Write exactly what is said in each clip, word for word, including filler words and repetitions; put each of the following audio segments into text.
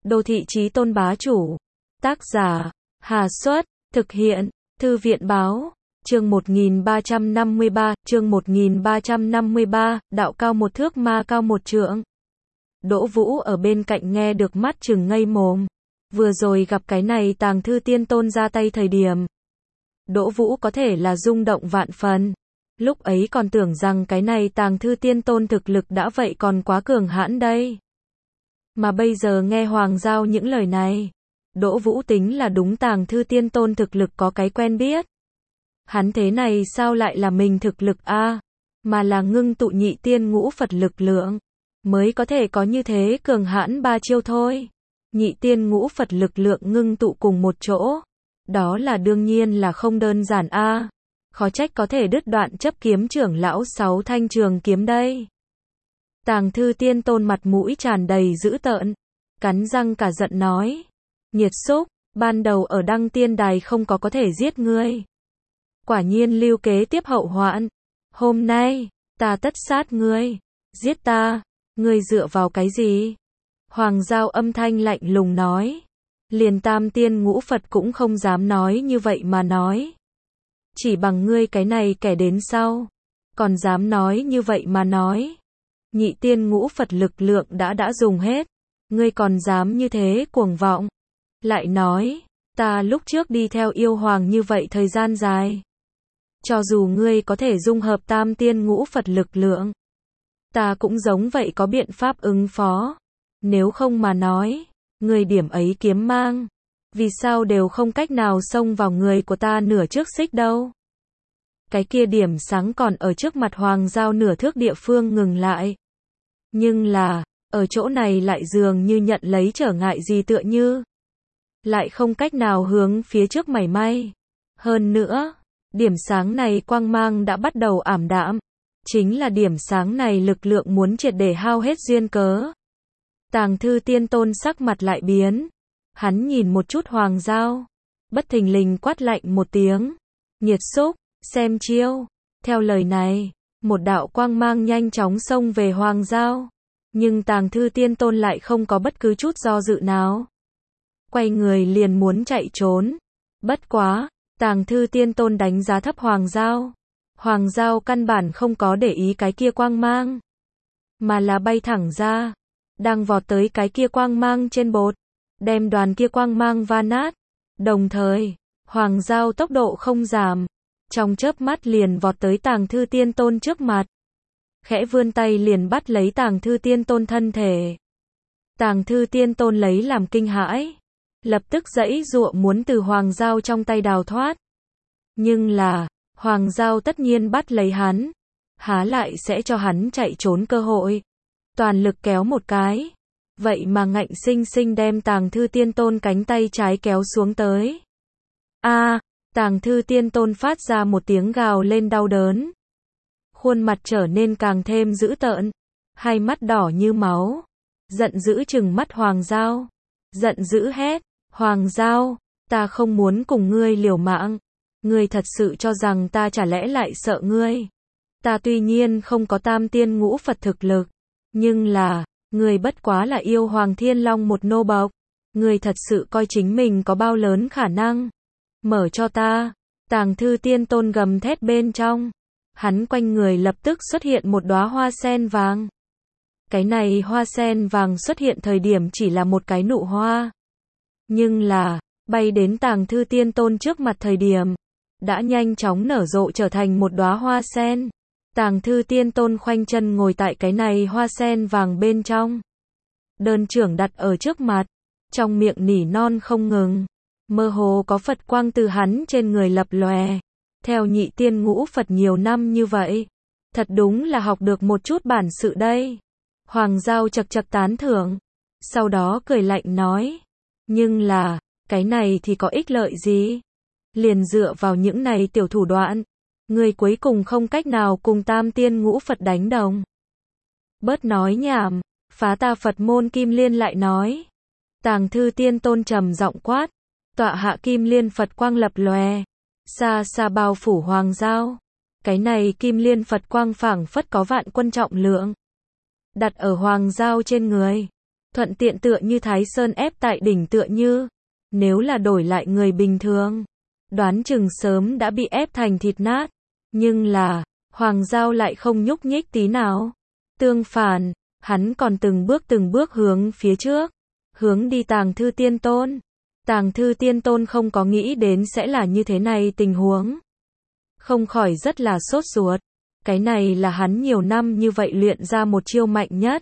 Đô thị chí tôn bá chủ. Tác giả, Hà Xuất, thực hiện, Thư viện báo. Chương một nghìn ba trăm năm mươi ba, chương một nghìn ba trăm năm mươi ba, đạo cao một thước ma cao một trượng. Đỗ Vũ ở bên cạnh nghe được mắt trừng ngây mồm. Vừa rồi gặp cái này Tàng Thư Tiên Tôn ra tay thời điểm, Đỗ Vũ có thể là rung động vạn phần. Lúc ấy còn tưởng rằng cái này Tàng Thư Tiên Tôn thực lực đã vậy còn quá cường hãn đây. Mà bây giờ nghe Hoàng Giao những lời này, Đỗ Vũ tính là đúng Tàng Thư Tiên Tôn thực lực có cái quen biết. Hắn thế này sao lại là mình thực lực a, mà là ngưng tụ nhị tiên ngũ Phật lực lượng, mới có thể có như thế cường hãn ba chiêu thôi. Nhị tiên ngũ Phật lực lượng ngưng tụ cùng một chỗ, đó là đương nhiên là không đơn giản a. Khó trách có thể đứt đoạn chấp kiếm trưởng lão sáu thanh trường kiếm đây. Tàng Thư Tiên Tôn mặt mũi tràn đầy dữ tợn, cắn răng cả giận nói: "Nhiệt xúc, ban đầu ở Đăng Tiên Đài không có có thể giết ngươi. Quả nhiên lưu kế tiếp hậu hoạn. Hôm nay, ta tất sát ngươi. Giết ta, ngươi dựa vào cái gì?" Hoàng Giao âm thanh lạnh lùng nói. Liền tam tiên ngũ Phật cũng không dám nói như vậy mà nói. Chỉ bằng ngươi cái này kẻ đến sau, còn dám nói như vậy mà nói. Nhị tiên ngũ Phật lực lượng đã đã dùng hết, ngươi còn dám như thế cuồng vọng. Lại nói, ta lúc trước đi theo yêu hoàng như vậy thời gian dài. Cho dù ngươi có thể dung hợp tam tiên ngũ Phật lực lượng, ta cũng giống vậy có biện pháp ứng phó. Nếu không mà nói, ngươi điểm ấy kiếm mang, vì sao đều không cách nào xông vào người của ta nửa trước xích đâu. Cái kia điểm sáng còn ở trước mặt Hoàng Giao nửa thước địa phương ngừng lại. Nhưng là, ở chỗ này lại dường như nhận lấy trở ngại gì tựa như. Lại không cách nào hướng phía trước mảy may. Hơn nữa, điểm sáng này quang mang đã bắt đầu ảm đạm. Chính là điểm sáng này lực lượng muốn triệt để hao hết duyên cớ. Tàng Thư Tiên Tôn sắc mặt lại biến. Hắn nhìn một chút Hoàng Giao, bất thình lình quát lạnh một tiếng: "Nhiệt xúc, xem chiêu." Theo lời này, một đạo quang mang nhanh chóng xông về Hoàng Giao. Nhưng Tàng Thư Tiên Tôn lại không có bất cứ chút do dự nào. Quay người liền muốn chạy trốn. Bất quá, Tàng Thư Tiên Tôn đánh giá thấp Hoàng Giao. Hoàng Giao căn bản không có để ý cái kia quang mang, mà là bay thẳng ra, đang vọt tới cái kia quang mang trên bột, đem đoàn kia quang mang va nát. Đồng thời, Hoàng Giao tốc độ không giảm, trong chớp mắt liền vọt tới Tàng Thư Tiên Tôn trước mặt. Khẽ vươn tay liền bắt lấy Tàng Thư Tiên Tôn thân thể. Tàng Thư Tiên Tôn lấy làm kinh hãi, lập tức giãy giụa muốn từ Hoàng Giao trong tay đào thoát. Nhưng là, Hoàng Giao tất nhiên bắt lấy hắn, há lại sẽ cho hắn chạy trốn cơ hội. Toàn lực kéo một cái, vậy mà ngạnh sinh sinh đem Tàng Thư Tiên Tôn cánh tay trái kéo xuống tới. A, Tàng Thư Tiên Tôn phát ra một tiếng gào lên đau đớn. Khuôn mặt trở nên càng thêm dữ tợn, hai mắt đỏ như máu, giận dữ trừng mắt Hoàng Giao, giận dữ hét: "Hoàng Giao, ta không muốn cùng ngươi liều mạng, ngươi thật sự cho rằng ta chả lẽ lại sợ ngươi? Ta tuy nhiên không có tam tiên ngũ Phật thực lực, nhưng là, ngươi bất quá là yêu Hoàng Thiên Long một nô bộc, ngươi thật sự coi chính mình có bao lớn khả năng? Mở cho ta." Tàng Thư Tiên Tôn gầm thét bên trong. Hắn quanh người lập tức xuất hiện một đóa hoa sen vàng. Cái này hoa sen vàng xuất hiện thời điểm chỉ là một cái nụ hoa. Nhưng là, bay đến Tàng Thư Tiên Tôn trước mặt thời điểm, đã nhanh chóng nở rộ trở thành một đóa hoa sen. Tàng Thư Tiên Tôn khoanh chân ngồi tại cái này hoa sen vàng bên trong. Đơn trưởng đặt ở trước mặt, trong miệng nỉ non không ngừng. Mơ hồ có Phật quang từ hắn trên người lập lòe. Theo nhị tiên ngũ Phật nhiều năm như vậy, thật đúng là học được một chút bản sự đây. Hoàng Giao chật chật tán thưởng, sau đó cười lạnh nói: "Nhưng là, cái này thì có ích lợi gì? Liền dựa vào những này tiểu thủ đoạn, người cuối cùng không cách nào cùng tam tiên ngũ Phật đánh đồng. Bớt nói nhảm." Phá ta Phật môn Kim Liên lại nói. Tàng Thư Tiên Tôn trầm giọng quát, tọa hạ Kim Liên Phật quang lập lòe, xa xa bao phủ Hoàng Giao. Cái này Kim Liên Phật quang phảng phất có vạn quân trọng lượng, đặt ở Hoàng Giao trên người. Thuận tiện tựa như Thái Sơn ép tại đỉnh tựa như. Nếu là đổi lại người bình thường, đoán chừng sớm đã bị ép thành thịt nát. Nhưng là, Hoàng Giao lại không nhúc nhích tí nào. Tương phản, hắn còn từng bước từng bước hướng phía trước, hướng đi Tàng Thư Tiên Tôn. Tàng Thư Tiên Tôn không có nghĩ đến sẽ là như thế này tình huống. Không khỏi rất là sốt ruột. Cái này là hắn nhiều năm như vậy luyện ra một chiêu mạnh nhất.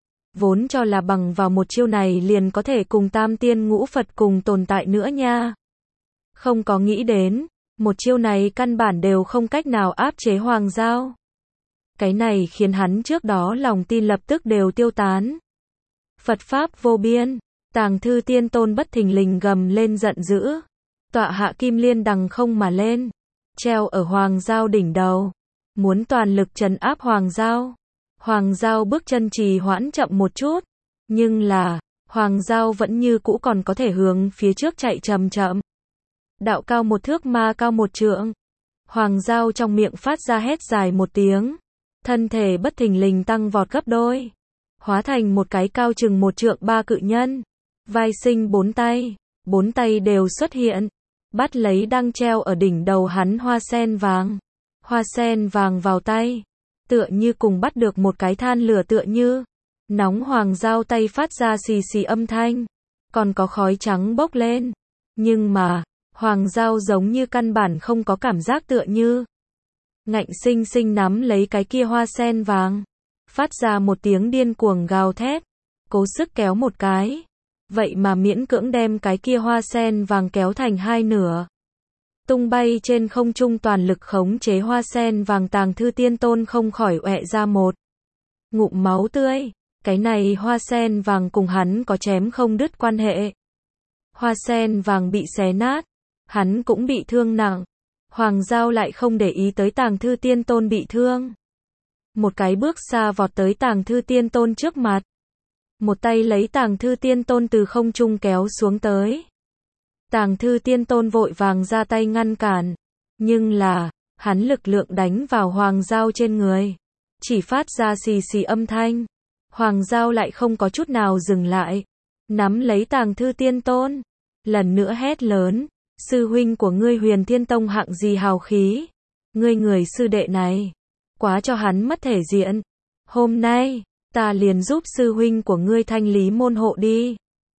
Vốn cho là bằng vào một chiêu này liền có thể cùng Tam Tiên Ngũ Phật cùng tồn tại nữa nha. Không có nghĩ đến, một chiêu này căn bản đều không cách nào áp chế Hoàng Giao. Cái này khiến hắn trước đó lòng tin lập tức đều tiêu tán. Phật Pháp vô biên, Tàng Thư Tiên Tôn bất thình lình gầm lên giận dữ. Tọa hạ kim liên đằng không mà lên, treo ở Hoàng Giao đỉnh đầu. Muốn toàn lực trấn áp Hoàng Giao. Hoàng Giao bước chân trì hoãn chậm một chút. Nhưng là, Hoàng Giao vẫn như cũ còn có thể hướng phía trước chạy chậm chậm. Đạo cao một thước ma cao một trượng. Hoàng Giao trong miệng phát ra hét dài một tiếng. Thân thể bất thình lình tăng vọt gấp đôi. Hóa thành một cái cao chừng một trượng ba cự nhân. Vai sinh bốn tay. Bốn tay đều xuất hiện. Bắt lấy đang treo ở đỉnh đầu hắn hoa sen vàng. Hoa sen vàng vào tay. Tựa như cùng bắt được một cái than lửa tựa như. Nóng Hoàng Giao tay phát ra xì xì âm thanh. Còn có khói trắng bốc lên. Nhưng mà, Hoàng Giao giống như căn bản không có cảm giác tựa như. Ngạnh sinh sinh nắm lấy cái kia hoa sen vàng. Phát ra một tiếng điên cuồng gào thét. Cố sức kéo một cái. Vậy mà miễn cưỡng đem cái kia hoa sen vàng kéo thành hai nửa. Tung bay trên không trung toàn lực khống chế hoa sen vàng. Tàng Thư Tiên Tôn không khỏi ọe ra một ngụm máu tươi. Cái này hoa sen vàng cùng hắn có chém không đứt quan hệ. Hoa sen vàng bị xé nát. Hắn cũng bị thương nặng. Hoàng Giao lại không để ý tới Tàng Thư Tiên Tôn bị thương. Một cái bước xa vọt tới Tàng Thư Tiên Tôn trước mặt. Một tay lấy Tàng Thư Tiên Tôn từ không trung kéo xuống tới. Tàng Thư Tiên Tôn vội vàng ra tay ngăn cản. Nhưng là, hắn lực lượng đánh vào Hoàng Giao trên người. Chỉ phát ra xì xì âm thanh. Hoàng Giao lại không có chút nào dừng lại. Nắm lấy Tàng Thư Tiên Tôn. Lần nữa hét lớn. Sư huynh của ngươi Huyền Thiên Tông hạng gì hào khí. Ngươi người sư đệ này. Quá cho hắn mất thể diện. Hôm nay, ta liền giúp sư huynh của ngươi thanh lý môn hộ đi.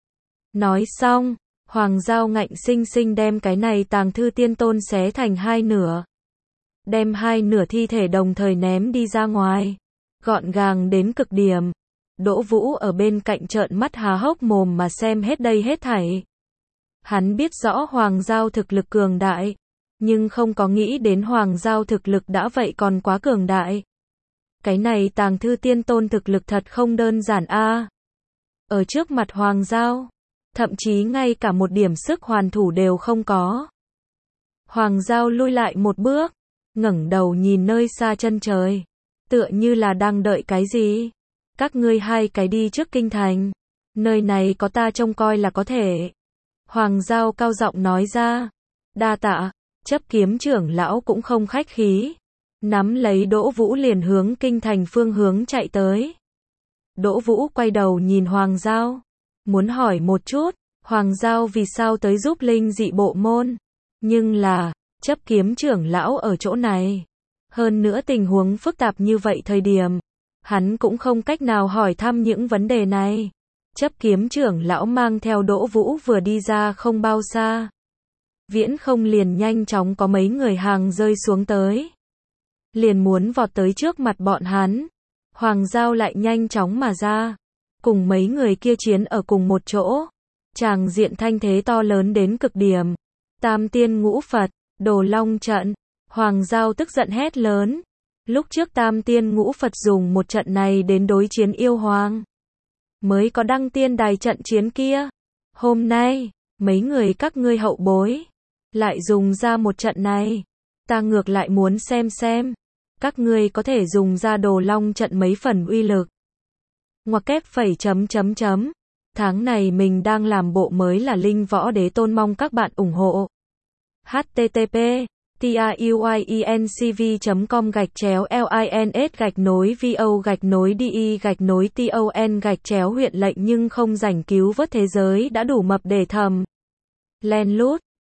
Nói xong, Hoàng Giao ngạnh sinh sinh đem cái này Tàng Thư Tiên Tôn xé thành hai nửa. Đem hai nửa thi thể đồng thời ném đi ra ngoài. Gọn gàng đến cực điểm. Đỗ Vũ ở bên cạnh trợn mắt há hốc mồm mà xem hết đây hết thảy. Hắn biết rõ Hoàng Giao thực lực cường đại. Nhưng không có nghĩ đến Hoàng Giao thực lực đã vậy còn quá cường đại. Cái này Tàng Thư Tiên Tôn thực lực thật không đơn giản a. Ở trước mặt Hoàng Giao, thậm chí ngay cả một điểm sức hoàn thủ đều không có. Hoàng Giao lui lại một bước, ngẩng đầu nhìn nơi xa chân trời, tựa như là đang đợi cái gì. Các ngươi hai cái đi trước kinh thành, nơi này có ta trông coi là có thể. Hoàng Giao cao giọng nói ra. Đa tạ. Chấp kiếm trưởng lão cũng không khách khí. Nắm lấy Đỗ Vũ liền hướng kinh thành phương hướng chạy tới. Đỗ Vũ quay đầu nhìn Hoàng Giao. Muốn hỏi một chút, Hoàng Giao vì sao tới giúp linh dị bộ môn. Nhưng là, chấp kiếm trưởng lão ở chỗ này. Hơn nữa tình huống phức tạp như vậy thời điểm. Hắn cũng không cách nào hỏi thăm những vấn đề này. Chấp kiếm trưởng lão mang theo Đỗ Vũ vừa đi ra không bao xa. Viễn không liền nhanh chóng có mấy người hàng rơi xuống tới. Liền muốn vọt tới trước mặt bọn hắn. Hoàng Giao lại nhanh chóng mà ra. Cùng mấy người kia chiến ở cùng một chỗ. Tràng diện thanh thế to lớn đến cực điểm. Tam Tiên Ngũ Phật, Đồ Long trận. Hoàng Giao tức giận hét lớn. Lúc trước Tam Tiên Ngũ Phật dùng một trận này đến đối chiến yêu hoàng. Mới có đăng tiên đài trận chiến kia. Hôm nay, mấy người các ngươi hậu bối. Lại dùng ra một trận này. Ta ngược lại muốn xem xem. Các ngươi có thể dùng ra Đồ Long trận mấy phần uy lực. Ngoặc kép phẩy chấm chấm chấm. Tháng này mình đang làm bộ mới là Linh Võ Đế Tôn, mong các bạn ủng hộ. H T T P truyencv chấm com gạch chéo lins gạch nối vo gạch nối de gạch nối ton gạch chéo huyện lệnh nhưng không rảnh cứu vớt thế giới đã đủ mập để thầm len lút